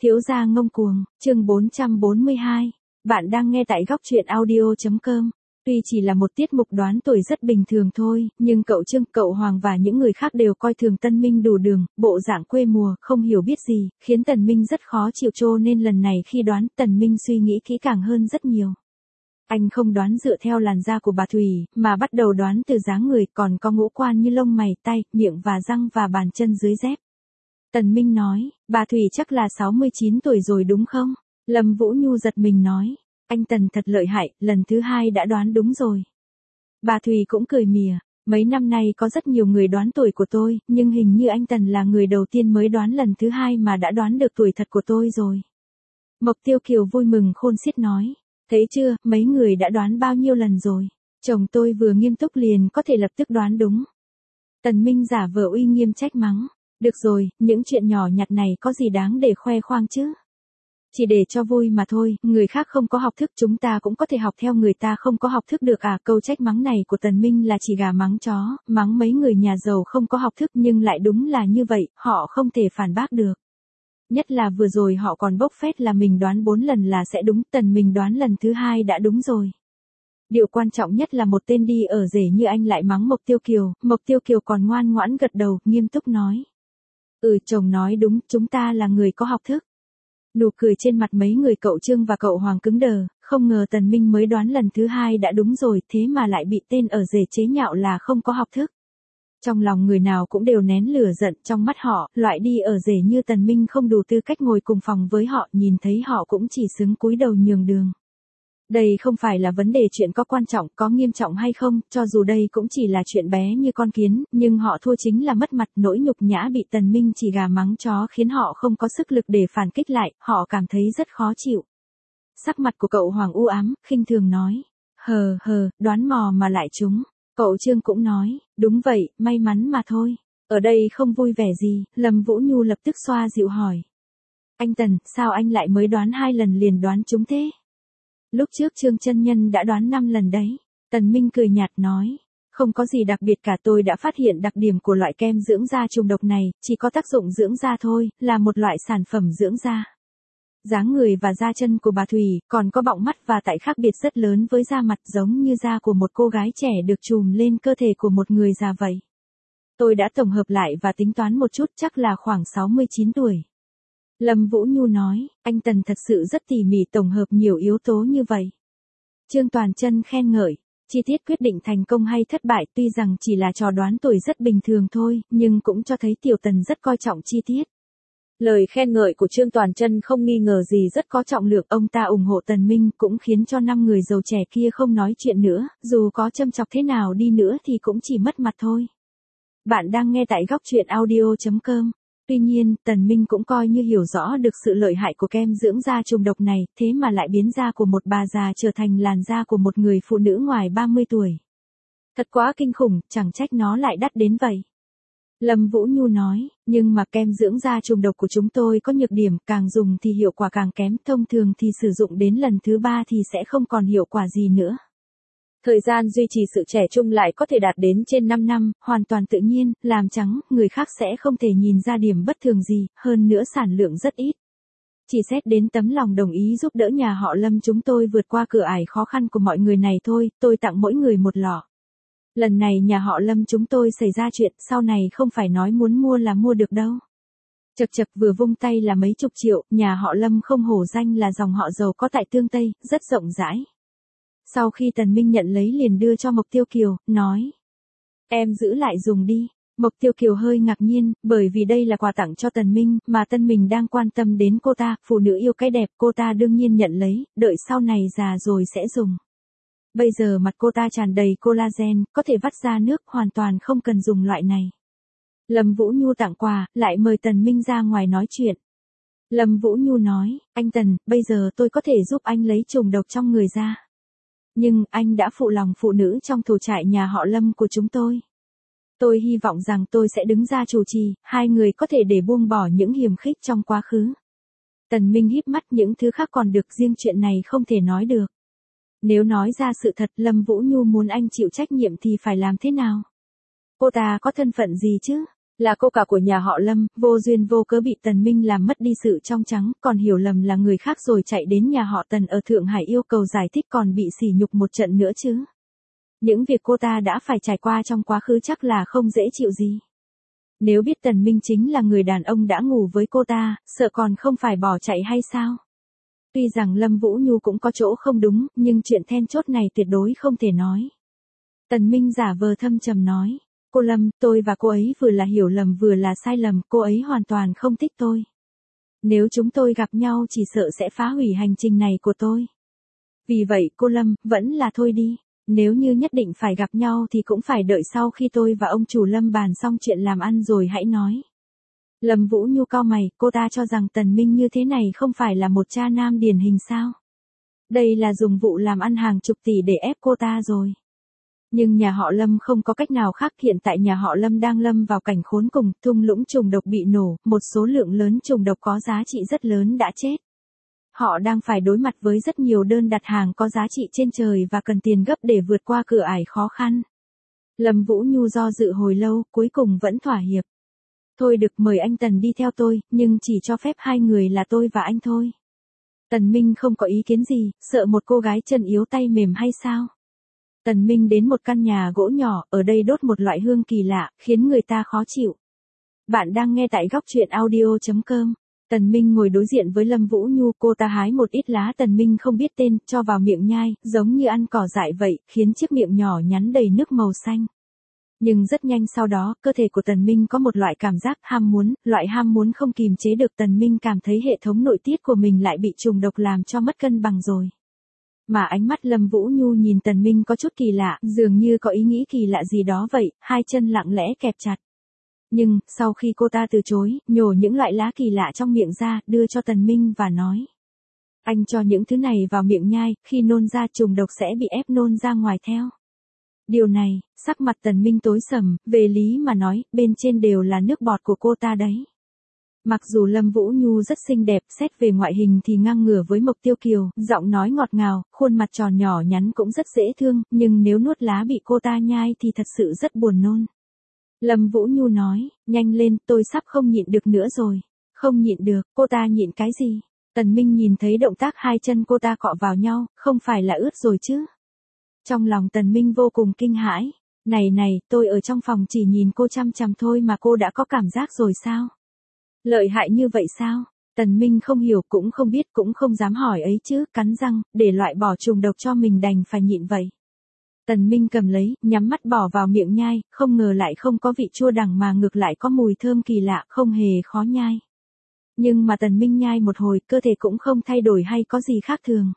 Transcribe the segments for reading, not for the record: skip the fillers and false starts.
Thiếu gia ngông cuồng, chương 442. Bạn đang nghe tại góc truyện audio.com. Tuy chỉ là một tiết mục đoán tuổi rất bình thường thôi, nhưng cậu Trương, cậu Hoàng và những người khác đều coi thường Tân Minh đủ đường, bộ dạng quê mùa, không hiểu biết gì, khiến Tần Minh rất khó chịu, cho nên lần này khi đoán, Tần Minh suy nghĩ kỹ càng hơn rất nhiều. Anh không đoán dựa theo làn da của bà Thủy, mà bắt đầu đoán từ dáng người, còn có ngũ quan như lông mày, tay, miệng và răng và bàn chân dưới dép. Tần Minh nói, bà Thủy chắc là 69 tuổi rồi đúng không? Lâm Vũ Nhu giật mình nói, anh Tần thật lợi hại, lần thứ 2 đã đoán đúng rồi. Bà Thủy cũng cười mỉa, mấy năm nay có rất nhiều người đoán tuổi của tôi, nhưng hình như anh Tần là người đầu tiên mới đoán lần thứ 2 mà đã đoán được tuổi thật của tôi rồi. Mộc Tiêu Kiều vui mừng khôn xiết nói, thấy chưa, mấy người đã đoán bao nhiêu lần rồi. Chồng tôi vừa nghiêm túc liền có thể lập tức đoán đúng. Tần Minh giả vờ uy nghiêm trách mắng. Được rồi, những chuyện nhỏ nhặt này có gì đáng để khoe khoang chứ? Chỉ để cho vui mà thôi, người khác không có học thức chúng ta cũng có thể học theo người ta không có học thức được à? Câu trách mắng này của Tần Minh là chỉ gà mắng chó, mắng mấy người nhà giàu không có học thức nhưng lại đúng là như vậy, họ không thể phản bác được. Nhất là vừa rồi họ còn bốc phét là mình đoán 4 lần là sẽ đúng, Tần Minh đoán lần thứ 2 đã đúng rồi. Điều quan trọng nhất là một tên đi ở rể như anh lại mắng Mộc Tiêu Kiều còn ngoan ngoãn gật đầu, nghiêm túc nói. Chồng nói đúng, chúng ta là người có học thức. Nụ cười trên mặt mấy người cậu Trương và cậu Hoàng cứng đờ, không ngờ Tần Minh mới đoán lần thứ 2 đã đúng rồi, thế mà lại bị tên ở rể chế nhạo là không có học thức. Trong lòng người nào cũng đều nén lửa giận, trong mắt họ, loại đi ở rể như Tần Minh không đủ tư cách ngồi cùng phòng với họ, nhìn thấy họ cũng chỉ xứng cúi đầu nhường đường. Đây không phải là vấn đề chuyện có quan trọng, có nghiêm trọng hay không, cho dù đây cũng chỉ là chuyện bé như con kiến, nhưng họ thua chính là mất mặt, nỗi nhục nhã bị Tần Minh chỉ gà mắng chó khiến họ không có sức lực để phản kích lại, họ cảm thấy rất khó chịu. Sắc mặt của cậu Hoàng u ám, khinh thường nói, đoán mò mà lại trúng. Cậu Trương cũng nói, đúng vậy, may mắn mà thôi. Ở đây không vui vẻ gì, Lâm Vũ Nhu lập tức xoa dịu hỏi. Anh Tần, sao anh lại mới đoán 2 lần liền đoán trúng thế? Lúc trước Trương chân nhân đã đoán 5 lần đấy. Tần Minh cười nhạt nói. Không có gì đặc biệt cả, tôi đã phát hiện đặc điểm của loại kem dưỡng da trùng độc này, chỉ có tác dụng dưỡng da thôi, là một loại sản phẩm dưỡng da. Dáng người và da chân của bà Thủy, còn có bọng mắt và tại khác biệt rất lớn với da mặt giống như da của một cô gái trẻ được chùm lên cơ thể của một người già vậy. Tôi đã tổng hợp lại và tính toán một chút, chắc là khoảng 69 tuổi. Lâm Vũ Nhu nói, anh Tần thật sự rất tỉ mỉ tổng hợp nhiều yếu tố như vậy. Trương Toàn Chân khen ngợi, chi tiết quyết định thành công hay thất bại tuy rằng chỉ là trò đoán tuổi rất bình thường thôi, nhưng cũng cho thấy Tiểu Tần rất coi trọng chi tiết. Lời khen ngợi của Trương Toàn Chân không nghi ngờ gì rất có trọng lượng, ông ta ủng hộ Tần Minh cũng khiến cho 5 người giàu trẻ kia không nói chuyện nữa, dù có châm chọc thế nào đi nữa thì cũng chỉ mất mặt thôi. Bạn đang nghe tại góc truyện audio.com. Tuy nhiên, Tần Minh cũng coi như hiểu rõ được sự lợi hại của kem dưỡng da trùng độc này, thế mà lại biến da của một bà già trở thành làn da của một người phụ nữ ngoài 30 tuổi. Thật quá kinh khủng, chẳng trách nó lại đắt đến vậy. Lâm Vũ Nhu nói, nhưng mà kem dưỡng da trùng độc của chúng tôi có nhược điểm, càng dùng thì hiệu quả càng kém, thông thường thì sử dụng đến lần thứ 3 thì sẽ không còn hiệu quả gì nữa. Thời gian duy trì sự trẻ trung lại có thể đạt đến trên 5 năm, hoàn toàn tự nhiên, làm trắng, người khác sẽ không thể nhìn ra điểm bất thường gì, hơn nữa sản lượng rất ít. Chỉ xét đến tấm lòng đồng ý giúp đỡ nhà họ Lâm chúng tôi vượt qua cửa ải khó khăn của mọi người này thôi, tôi tặng mỗi người một lọ. Lần này nhà họ Lâm chúng tôi xảy ra chuyện, sau này không phải nói muốn mua là mua được đâu. Chật chật vừa vung tay là mấy chục triệu, nhà họ Lâm không hổ danh là dòng họ giàu có tại Tương Tây, rất rộng rãi. Sau khi Tần Minh nhận lấy liền đưa cho Mộc Tiêu Kiều, nói. Em giữ lại dùng đi. Mộc Tiêu Kiều hơi ngạc nhiên, bởi vì đây là quà tặng cho Tần Minh, mà Tân Minh đang quan tâm đến cô ta, phụ nữ yêu cái đẹp, cô ta đương nhiên nhận lấy, đợi sau này già rồi sẽ dùng. Bây giờ mặt cô ta tràn đầy collagen, có thể vắt ra nước, hoàn toàn không cần dùng loại này. Lâm Vũ Nhu tặng quà, lại mời Tần Minh ra ngoài nói chuyện. Lâm Vũ Nhu nói, anh Tần, bây giờ tôi có thể giúp anh lấy trùng độc trong người ra. Nhưng, anh đã phụ lòng phụ nữ trong thủ trại nhà họ Lâm của chúng tôi. Tôi hy vọng rằng tôi sẽ đứng ra chủ trì, hai người có thể để buông bỏ những hiềm khích trong quá khứ. Tần Minh híp mắt, những thứ khác còn được, riêng chuyện này không thể nói được. Nếu nói ra sự thật, Lâm Vũ Nhu muốn anh chịu trách nhiệm thì phải làm thế nào? Cô ta có thân phận gì chứ? Là cô cả của nhà họ Lâm, vô duyên vô cớ bị Tần Minh làm mất đi sự trong trắng, còn hiểu lầm là người khác rồi chạy đến nhà họ Tần ở Thượng Hải yêu cầu giải thích còn bị sỉ nhục một trận nữa chứ. Những việc cô ta đã phải trải qua trong quá khứ chắc là không dễ chịu gì. Nếu biết Tần Minh chính là người đàn ông đã ngủ với cô ta, sợ còn không phải bỏ chạy hay sao? Tuy rằng Lâm Vũ Nhu cũng có chỗ không đúng, nhưng chuyện then chốt này tuyệt đối không thể nói. Tần Minh giả vờ thâm trầm nói, cô Lâm, tôi và cô ấy vừa là hiểu lầm vừa là sai lầm, cô ấy hoàn toàn không thích tôi. Nếu chúng tôi gặp nhau chỉ sợ sẽ phá hủy hành trình này của tôi. Vì vậy cô Lâm, vẫn là thôi đi. Nếu như nhất định phải gặp nhau thì cũng phải đợi sau khi tôi và ông chủ Lâm bàn xong chuyện làm ăn rồi hãy nói. Lâm Vũ Nhu cau mày, cô ta cho rằng Tần Minh như thế này không phải là một cha nam điển hình sao? Đây là dùng vụ làm ăn hàng chục tỷ để ép cô ta rồi. Nhưng nhà họ Lâm không có cách nào khác, hiện tại nhà họ Lâm đang lâm vào cảnh khốn cùng, thung lũng trùng độc bị nổ, một số lượng lớn trùng độc có giá trị rất lớn đã chết. Họ đang phải đối mặt với rất nhiều đơn đặt hàng có giá trị trên trời và cần tiền gấp để vượt qua cửa ải khó khăn. Lâm Vũ Nhu do dự hồi lâu, cuối cùng vẫn thỏa hiệp. Thôi được, mời anh Tần đi theo tôi, nhưng chỉ cho phép hai người là tôi và anh thôi. Tần Minh không có ý kiến gì, sợ một cô gái chân yếu tay mềm hay sao? Tần Minh đến một căn nhà gỗ nhỏ, ở đây đốt một loại hương kỳ lạ, khiến người ta khó chịu. Bạn đang nghe tại góc truyện audio.com. Tần Minh ngồi đối diện với Lâm Vũ Nhu, cô ta hái một ít lá Tần Minh không biết tên, cho vào miệng nhai, giống như ăn cỏ dại vậy, khiến chiếc miệng nhỏ nhắn đầy nước màu xanh. Nhưng rất nhanh sau đó, cơ thể của Tần Minh có một loại cảm giác ham muốn, loại ham muốn không kìm chế được. Tần Minh cảm thấy hệ thống nội tiết của mình lại bị trùng độc làm cho mất cân bằng rồi. Mà ánh mắt Lâm Vũ Nhu nhìn Tần Minh có chút kỳ lạ, dường như có ý nghĩ kỳ lạ gì đó vậy, hai chân lặng lẽ kẹp chặt. Nhưng, sau khi cô ta từ chối, nhổ những loại lá kỳ lạ trong miệng ra, đưa cho Tần Minh và nói. Anh cho những thứ này vào miệng nhai, khi nôn ra trùng độc sẽ bị ép nôn ra ngoài theo. Điều này, sắc mặt Tần Minh tối sầm, về lý mà nói, bên trên đều là nước bọt của cô ta đấy. Mặc dù Lâm Vũ Nhu rất xinh đẹp, xét về ngoại hình thì ngang ngửa với Mộc Tiêu Kiều, giọng nói ngọt ngào, khuôn mặt tròn nhỏ nhắn cũng rất dễ thương, nhưng nếu nuốt lá bị cô ta nhai thì thật sự rất buồn nôn. Lâm Vũ Nhu nói, nhanh lên, tôi sắp không nhịn được nữa rồi. Không nhịn được, cô ta nhịn cái gì? Tần Minh nhìn thấy động tác hai chân cô ta cọ vào nhau, không phải là ướt rồi chứ? Trong lòng Tần Minh vô cùng kinh hãi. Này, tôi ở trong phòng chỉ nhìn cô chăm chăm thôi mà cô đã có cảm giác rồi sao? Lợi hại như vậy sao? Tần Minh không hiểu cũng không biết cũng không dám hỏi ấy chứ, cắn răng, để loại bỏ trùng độc cho mình đành phải nhịn vậy. Tần Minh cầm lấy, nhắm mắt bỏ vào miệng nhai, không ngờ lại không có vị chua đắng mà ngược lại có mùi thơm kỳ lạ, không hề khó nhai. Nhưng mà Tần Minh nhai một hồi, cơ thể cũng không thay đổi hay có gì khác thường.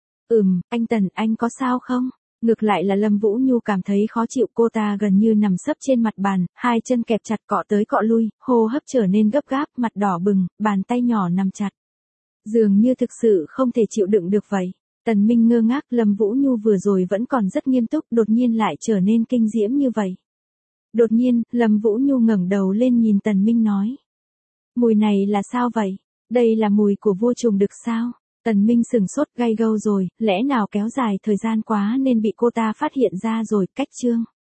Anh Tần, anh có sao không? Ngược lại là Lâm Vũ Nhu cảm thấy khó chịu, cô ta gần như nằm sấp trên mặt bàn, hai chân kẹp chặt cọ tới cọ lui, hô hấp trở nên gấp gáp, mặt đỏ bừng, bàn tay nhỏ nắm chặt. Dường như thực sự không thể chịu đựng được vậy. Tần Minh ngơ ngác, Lâm Vũ Nhu vừa rồi vẫn còn rất nghiêm túc, đột nhiên lại trở nên kinh diễm như vậy. Đột nhiên, Lâm Vũ Nhu ngẩng đầu lên nhìn Tần Minh nói. Mùi này là sao vậy? Đây là mùi của vua trùng đực sao? Tần Minh sừng sốt, gay gâu rồi, lẽ nào kéo dài thời gian quá nên bị cô ta phát hiện ra rồi, cách chương.